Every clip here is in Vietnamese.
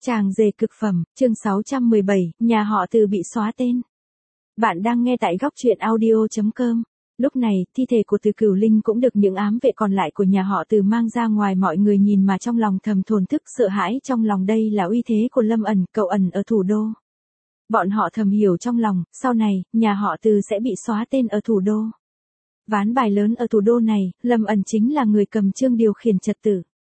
Tràng dề cực phẩm, chương 617, nhà họ Từ bị xóa tên. Bạn đang nghe tại góc truyện audio.com. Lúc này, thi thể của Từ Cửu Linh cũng được những ám vệ còn lại của nhà họ Từ mang ra ngoài, mọi người nhìn mà trong lòng thầm thổn thức sợ hãi, trong lòng đây là uy thế của Lâm ẩn, cậu ẩn ở thủ đô. Bọn họ thầm hiểu trong lòng, sau này, nhà họ Từ sẽ bị xóa tên ở thủ đô. Ván bài lớn ở thủ đô này, Lâm ẩn chính là người cầm chương điều khiển trật tự.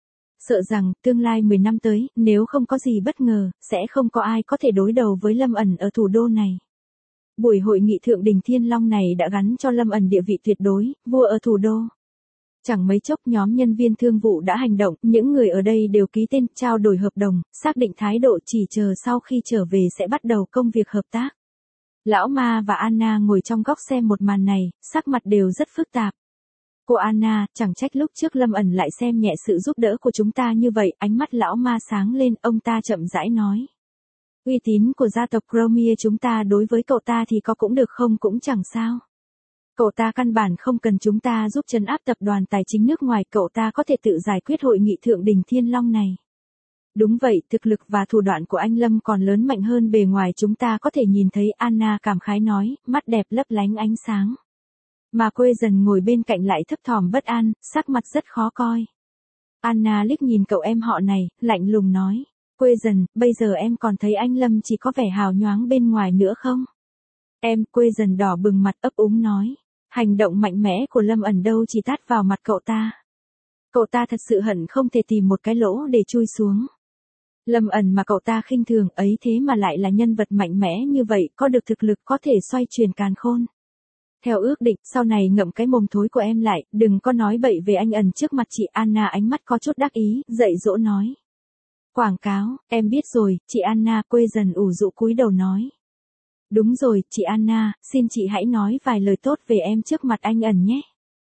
Sợ rằng, tương lai 10 năm tới, nếu không có gì bất ngờ, sẽ không có ai có thể đối đầu với Lâm ẩn ở thủ đô này. Buổi hội nghị thượng đỉnh Thiên Long này đã gắn cho Lâm ẩn địa vị tuyệt đối, vua ở thủ đô. Chẳng mấy chốc nhóm nhân viên thương vụ đã hành động, những người ở đây đều ký tên, trao đổi hợp đồng, xác định thái độ, chỉ chờ sau khi trở về sẽ bắt đầu công việc hợp tác. Lão Ma và Anna ngồi trong góc xem một màn này, sắc mặt đều rất phức tạp. Cô Anna, chẳng trách lúc trước Lâm ẩn lại xem nhẹ sự giúp đỡ của chúng ta như vậy, ánh mắt lão Ma sáng lên, ông ta chậm rãi nói. Uy tín của gia tộc Cromie chúng ta đối với cậu ta thì có cũng được không cũng chẳng sao. Cậu ta căn bản không cần chúng ta giúp trấn áp tập đoàn tài chính nước ngoài, cậu ta có thể tự giải quyết hội nghị thượng đỉnh Thiên Long này. Đúng vậy, thực lực và thủ đoạn của anh Lâm còn lớn mạnh hơn bề ngoài chúng ta có thể nhìn thấy, Anna cảm khái nói, mắt đẹp lấp lánh ánh sáng. Mà Quê Dần ngồi bên cạnh lại thấp thỏm bất an, sắc mặt rất khó coi. Anna liếc nhìn cậu em họ này, lạnh lùng nói. Quê Dần, bây giờ em còn thấy anh Lâm chỉ có vẻ hào nhoáng bên ngoài nữa không? Em, Quê Dần đỏ bừng mặt ấp úng nói. Hành động mạnh mẽ của Lâm ẩn đâu chỉ tát vào mặt cậu ta. Cậu ta thật sự hận không thể tìm một cái lỗ để chui xuống. Lâm ẩn mà cậu ta khinh thường ấy thế mà lại là nhân vật mạnh mẽ như vậy, có được thực lực có thể xoay chuyển càn khôn. Theo ước định, sau này ngậm cái mồm thối của em lại, đừng có nói bậy về anh ẩn trước mặt chị Anna, ánh mắt có chút đắc ý, dạy dỗ nói. Quảng cáo, em biết rồi, chị Anna. Quê Dần ủ rũ cúi đầu nói. Đúng rồi, chị Anna, xin chị hãy nói vài lời tốt về em trước mặt anh ẩn nhé.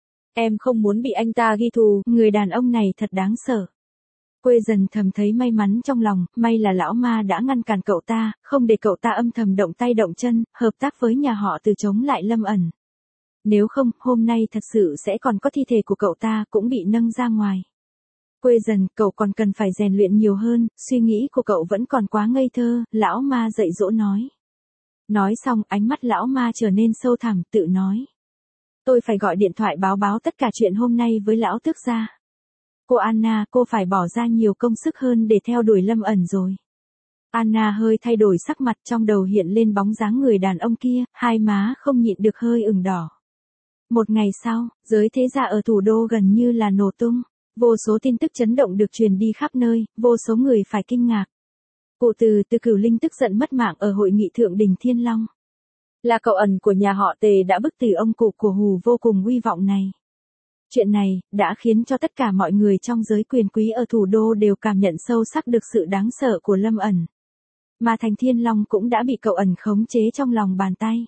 Em không muốn bị anh ta ghi thù, người đàn ông này thật đáng sợ. Quê Dần thầm thấy may mắn trong lòng, may là lão Ma đã ngăn cản cậu ta, không để cậu ta âm thầm động tay động chân, hợp tác với nhà họ Từ chống lại Lâm ẩn. Nếu không, hôm nay thật sự sẽ còn có thi thể của cậu ta cũng bị nâng ra ngoài. Quê Dần, cậu còn cần phải rèn luyện nhiều hơn, suy nghĩ của cậu vẫn còn quá ngây thơ, lão Ma dạy dỗ nói. Nói xong, ánh mắt lão Ma trở nên sâu thẳm, tự nói. Tôi phải gọi điện thoại báo tất cả chuyện hôm nay với lão tước gia. Cô Anna, cô phải bỏ ra nhiều công sức hơn để theo đuổi Lâm ẩn rồi. Anna hơi thay đổi sắc mặt, trong đầu hiện lên bóng dáng người đàn ông kia, hai má không nhịn được hơi ửng đỏ. Một ngày sau, giới thế gia ở thủ đô gần như là nổ tung. Vô số tin tức chấn động được truyền đi khắp nơi, vô số người phải kinh ngạc. Cụ Từ Cửu Linh tức giận mất mạng ở hội nghị thượng đỉnh Thiên Long. Là cậu ẩn của nhà họ Tề đã bức tử ông cụ của Hù vô cùng uy vọng này. Chuyện này, đã khiến cho tất cả mọi người trong giới quyền quý ở thủ đô đều cảm nhận sâu sắc được sự đáng sợ của Lâm ẩn. Mà thành Thiên Long cũng đã bị cậu ẩn khống chế trong lòng bàn tay.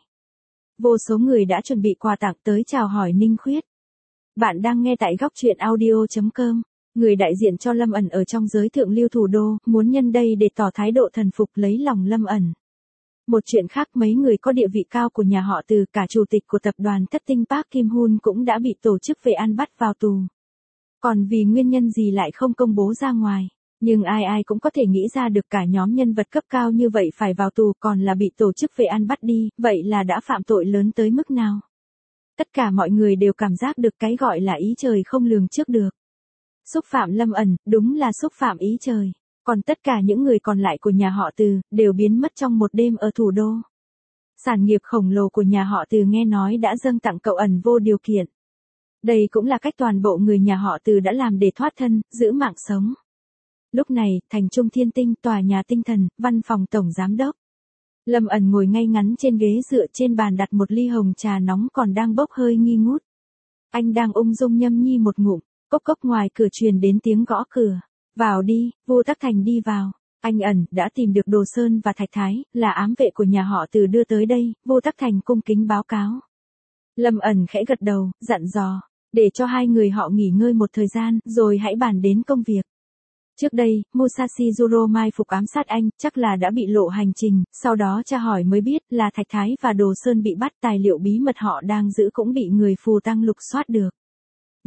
Vô số người đã chuẩn bị quà tặng tới chào hỏi Ninh Khuyết. Bạn đang nghe tại góc truyện audio.com. Người đại diện cho Lâm ẩn ở trong giới thượng lưu thủ đô, muốn nhân đây để tỏ thái độ thần phục lấy lòng Lâm ẩn. Một chuyện khác, mấy người có địa vị cao của nhà họ Từ, cả chủ tịch của tập đoàn Thất Tinh Park Kim Hun cũng đã bị tổ chức về An bắt vào tù. Còn vì nguyên nhân gì lại không công bố ra ngoài. Nhưng ai cũng có thể nghĩ ra được, cả nhóm nhân vật cấp cao như vậy phải vào tù còn là bị tổ chức về An bắt đi, vậy là đã phạm tội lớn tới mức nào. Tất cả mọi người đều cảm giác được cái gọi là ý trời không lường trước được. Xúc phạm Lâm ẩn, đúng là xúc phạm ý trời. Còn tất cả những người còn lại của nhà họ Từ, đều biến mất trong một đêm ở thủ đô. Sản nghiệp khổng lồ của nhà họ Từ nghe nói đã dâng tặng cậu ẩn vô điều kiện. Đây cũng là cách toàn bộ người nhà họ Từ đã làm để thoát thân, giữ mạng sống. Lúc này, thành Trung Thiên Tinh, tòa nhà tinh thần, văn phòng tổng giám đốc. Lâm ẩn ngồi ngay ngắn trên ghế, dựa trên bàn đặt một ly hồng trà nóng còn đang bốc hơi nghi ngút. Anh đang ung dung nhâm nhi một ngụm, cốc cốc ngoài cửa truyền đến tiếng gõ cửa. Vào đi, Vu Tắc Thành đi vào. Anh ẩn đã tìm được Đồ Sơn và Thạch Thái, là ám vệ của nhà họ Từ đưa tới đây, Vu Tắc Thành cung kính báo cáo. Lâm ẩn khẽ gật đầu, dặn dò, để cho hai người họ nghỉ ngơi một thời gian, rồi hãy bàn đến công việc. Trước đây, Musashi Juro mai phục ám sát anh, chắc là đã bị lộ hành trình, sau đó tra hỏi mới biết là Thạch Thái và Đồ Sơn bị bắt, tài liệu bí mật họ đang giữ cũng bị người phù tăng lục soát được.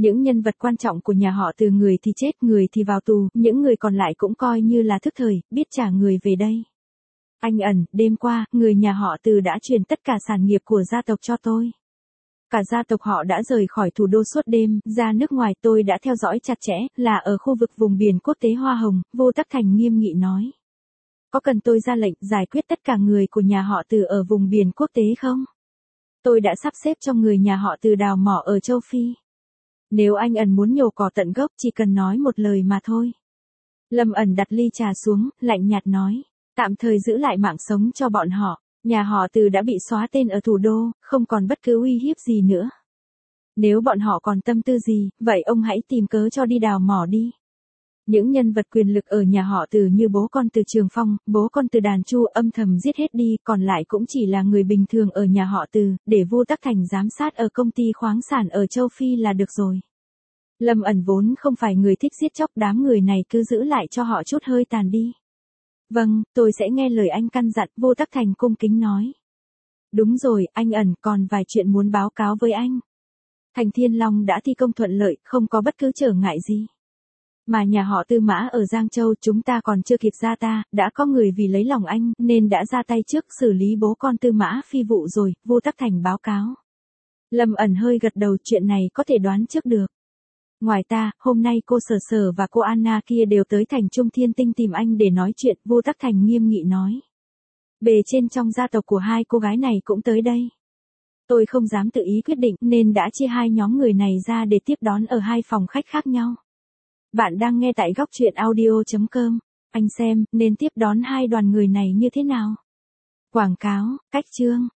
Những nhân vật quan trọng của nhà họ Từ người thì chết, người thì vào tù, những người còn lại cũng coi như là thức thời, biết trả người về đây. Anh ẩn, đêm qua, người nhà họ Từ đã truyền tất cả sản nghiệp của gia tộc cho tôi. Cả gia tộc họ đã rời khỏi thủ đô suốt đêm, ra nước ngoài tôi đã theo dõi chặt chẽ, là ở khu vực vùng biển quốc tế Hoa Hồng, Vô Tắc Thành nghiêm nghị nói. Có cần tôi ra lệnh giải quyết tất cả người của nhà họ Từ ở vùng biển quốc tế không? Tôi đã sắp xếp cho người nhà họ Từ đào mỏ ở châu Phi. Nếu anh ẩn muốn nhổ cỏ tận gốc chỉ cần nói một lời mà thôi. Lâm ẩn đặt ly trà xuống, lạnh nhạt nói. Tạm thời giữ lại mạng sống cho bọn họ. Nhà họ Từ đã bị xóa tên ở thủ đô, không còn bất cứ uy hiếp gì nữa. Nếu bọn họ còn tâm tư gì, vậy ông hãy tìm cớ cho đi đào mỏ đi. Những nhân vật quyền lực ở nhà họ Từ như bố con Từ Trường Phong, bố con Từ Đàn Chu âm thầm giết hết đi, còn lại cũng chỉ là người bình thường ở nhà họ Từ, để Vô Tắc Thành giám sát ở công ty khoáng sản ở châu Phi là được rồi. Lâm ẩn vốn không phải người thích giết chóc, đám người này cứ giữ lại cho họ chút hơi tàn đi. Vâng, tôi sẽ nghe lời anh căn dặn, Vô Tắc Thành cung kính nói. Đúng rồi, anh ẩn, còn vài chuyện muốn báo cáo với anh. Thành Thiên Long đã thi công thuận lợi, không có bất cứ trở ngại gì. Mà nhà họ Tư Mã ở Giang Châu chúng ta còn chưa kịp ra ta, đã có người vì lấy lòng anh, nên đã ra tay trước xử lý bố con Tư Mã phi vụ rồi, Vô Tắc Thành báo cáo. Lâm ẩn hơi gật đầu, chuyện này có thể đoán trước được. Ngoài ta, hôm nay cô Sở Sở và cô Anna kia đều tới thành Trung Thiên Tinh tìm anh để nói chuyện, Vô Tắc Thành nghiêm nghị nói. Bề trên trong gia tộc của hai cô gái này cũng tới đây. Tôi không dám tự ý quyết định nên đã chia hai nhóm người này ra để tiếp đón ở hai phòng khách khác nhau. Bạn đang nghe tại góc truyện audio.com. Anh xem, nên tiếp đón hai đoàn người này như thế nào? Quảng cáo, cách chương.